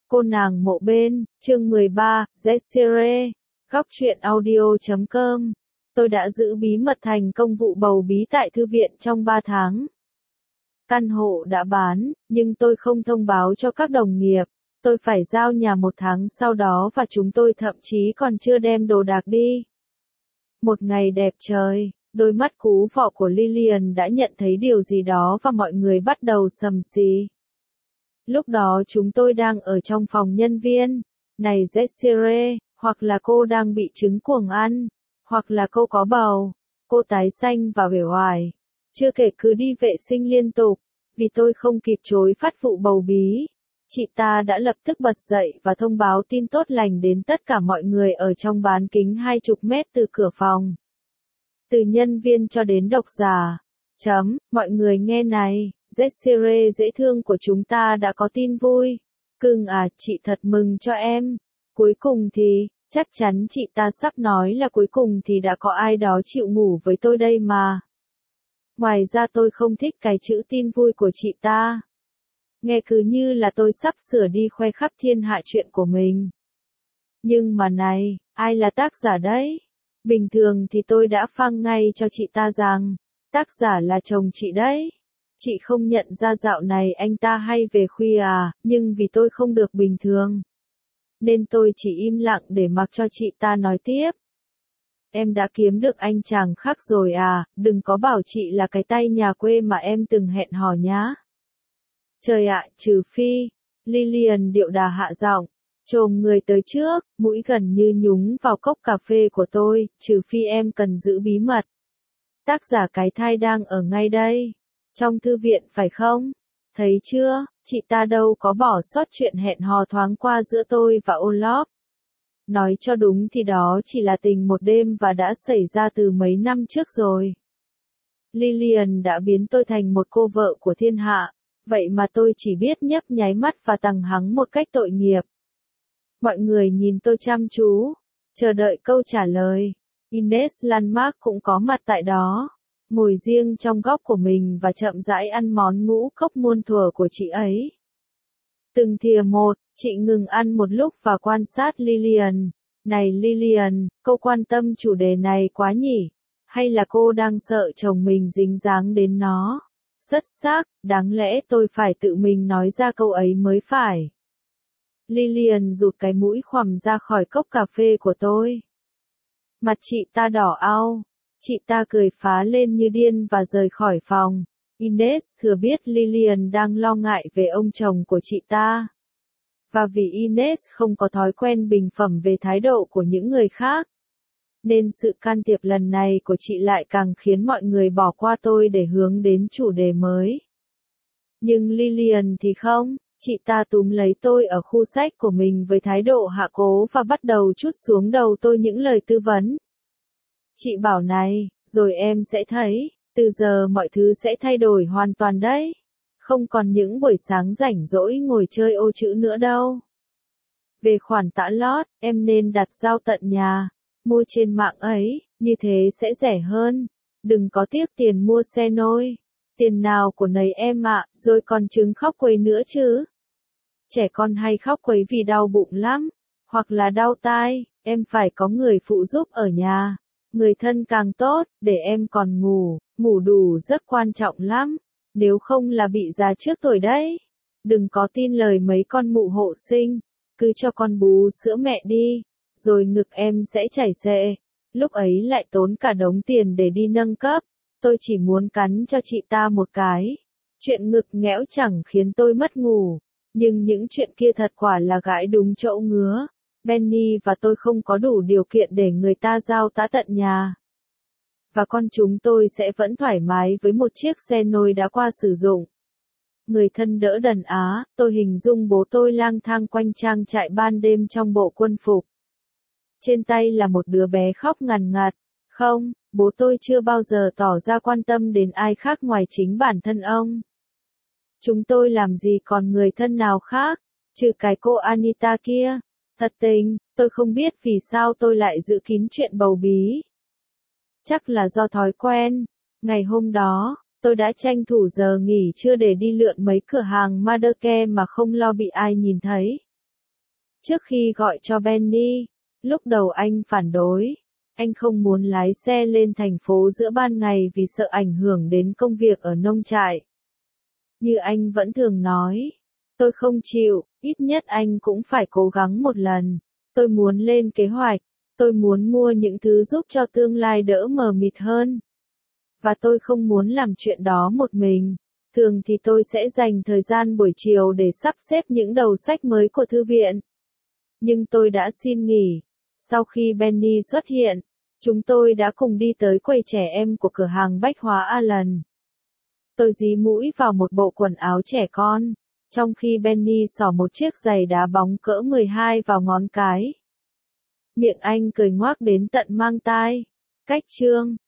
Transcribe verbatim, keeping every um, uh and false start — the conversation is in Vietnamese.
Cô nàng mộ bên, chương mười ba, Zesire, góc truyện audio chấm com. Tôi đã giữ bí mật thành công vụ bầu bí tại thư viện trong ba tháng. Căn hộ đã bán, nhưng tôi không thông báo cho các đồng nghiệp. Tôi phải giao nhà một tháng sau đó và chúng tôi thậm chí còn chưa đem đồ đạc đi. Một ngày đẹp trời, đôi mắt cú vọ của Lillian đã nhận thấy điều gì đó và mọi người bắt đầu sầm xì. Lúc đó chúng tôi đang ở trong phòng nhân viên. Này Zesire, hoặc là cô đang bị trứng cuồng ăn, hoặc là cô có bầu. Cô tái xanh và uể oải. Chưa kể cứ đi vệ sinh liên tục, vì tôi không kịp chối phát vụ bầu bí. Chị ta đã lập tức bật dậy và thông báo tin tốt lành đến tất cả mọi người ở trong bán kính hai chục mét từ cửa phòng. Từ nhân viên cho đến độc giả. Chấm, mọi người nghe này. Zesire dễ thương của chúng ta đã có tin vui. Cưng à, chị thật mừng cho em. Cuối cùng thì, chắc chắn chị ta sắp nói là cuối cùng thì đã có ai đó chịu ngủ với tôi đây mà. Ngoài ra tôi không thích cái chữ tin vui của chị ta. Nghe cứ như là tôi sắp sửa đi khoe khắp thiên hạ chuyện của mình. Nhưng mà này, ai là tác giả đấy? Bình thường thì tôi đã phang ngay cho chị ta rằng, tác giả là chồng chị đấy. Chị không nhận ra dạo này anh ta hay về khuya à, nhưng vì tôi không được bình thường. Nên tôi chỉ im lặng để mặc cho chị ta nói tiếp. Em đã kiếm được anh chàng khác rồi à, đừng có bảo chị là cái tay nhà quê mà em từng hẹn hò nhá. Trời ạ, trừ phi, Lillian điệu đà hạ giọng, chồm người tới trước, mũi gần như nhúng vào cốc cà phê của tôi, trừ phi em cần giữ bí mật. Tác giả cái thai đang ở ngay đây. Trong thư viện phải không? Thấy chưa, chị ta đâu có bỏ sót chuyện hẹn hò thoáng qua giữa tôi và Olaf. Nói cho đúng thì đó chỉ là tình một đêm và đã xảy ra từ mấy năm trước rồi. Lillian đã biến tôi thành một cô vợ của thiên hạ, vậy mà tôi chỉ biết nhấp nháy mắt và tằng hắng một cách tội nghiệp. Mọi người nhìn tôi chăm chú, chờ đợi câu trả lời. Ines Landmark cũng có mặt tại đó. Ngồi riêng trong góc của mình và chậm rãi ăn món ngũ cốc muôn thuở của chị ấy. Từng thìa một, chị ngừng ăn một lúc và quan sát Lillian. Này Lillian, cô quan tâm chủ đề này quá nhỉ? Hay là cô đang sợ chồng mình dính dáng đến nó? Xuất sắc, đáng lẽ tôi phải tự mình nói ra câu ấy mới phải. Lillian rụt cái mũi khoằm ra khỏi cốc cà phê của tôi. Mặt chị ta đỏ au. Chị ta cười phá lên như điên và rời khỏi phòng. Ines thừa biết Lillian đang lo ngại về ông chồng của chị ta. Và vì Ines không có thói quen bình phẩm về thái độ của những người khác, nên sự can thiệp lần này của chị lại càng khiến mọi người bỏ qua tôi để hướng đến chủ đề mới. Nhưng Lillian thì không, chị ta túm lấy tôi ở khu sách của mình với thái độ hạ cố và bắt đầu trút xuống đầu tôi những lời tư vấn. Chị bảo này, rồi em sẽ thấy, từ giờ mọi thứ sẽ thay đổi hoàn toàn đấy. Không còn những buổi sáng rảnh rỗi ngồi chơi ô chữ nữa đâu. Về khoản tã lót, em nên đặt giao tận nhà, mua trên mạng ấy, như thế sẽ rẻ hơn. Đừng có tiếc tiền mua xe nôi. Tiền nào của nấy em ạ, rồi còn trứng khóc quấy nữa chứ. Trẻ con hay khóc quấy vì đau bụng lắm, hoặc là đau tai, em phải có người phụ giúp ở nhà. Người thân càng tốt, để em còn ngủ, ngủ đủ rất quan trọng lắm, nếu không là bị già trước tuổi đấy. Đừng có tin lời mấy con mụ hộ sinh, cứ cho con bú sữa mẹ đi, rồi ngực em sẽ chảy xệ, lúc ấy lại tốn cả đống tiền để đi nâng cấp. Tôi chỉ muốn cắn cho chị ta một cái. Chuyện ngực nghẽo chẳng khiến tôi mất ngủ, nhưng những chuyện kia thật quả là gãi đúng chỗ ngứa. Benny và tôi không có đủ điều kiện để người ta giao tã tận nhà. Và con chúng tôi sẽ vẫn thoải mái với một chiếc xe nôi đã qua sử dụng. Người thân đỡ đần á, tôi hình dung bố tôi lang thang quanh trang trại ban đêm trong bộ quân phục. Trên tay là một đứa bé khóc ngằn ngặt. Không, bố tôi chưa bao giờ tỏ ra quan tâm đến ai khác ngoài chính bản thân ông. Chúng tôi làm gì còn người thân nào khác, trừ cái cô Anita kia. Thật tình, tôi không biết vì sao tôi lại giữ kín chuyện bầu bí. Chắc là do thói quen. Ngày hôm đó, tôi đã tranh thủ giờ nghỉ trưa để đi lượn mấy cửa hàng Marderke mà không lo bị ai nhìn thấy. Trước khi gọi cho Benny, lúc đầu anh phản đối. Anh không muốn lái xe lên thành phố giữa ban ngày vì sợ ảnh hưởng đến công việc ở nông trại. Như anh vẫn thường nói, tôi không chịu, ít nhất anh cũng phải cố gắng một lần. Tôi muốn lên kế hoạch, tôi muốn mua những thứ giúp cho tương lai đỡ mờ mịt hơn. Và tôi không muốn làm chuyện đó một mình. Thường thì tôi sẽ dành thời gian buổi chiều để sắp xếp những đầu sách mới của thư viện. Nhưng tôi đã xin nghỉ. Sau khi Benny xuất hiện, chúng tôi đã cùng đi tới quầy trẻ em của cửa hàng bách hóa Alan. Tôi dí mũi vào một bộ quần áo trẻ con, trong khi Benny xỏ một chiếc giày đá bóng cỡ mười hai vào ngón cái. Miệng anh cười ngoác đến tận mang tai. Cách chương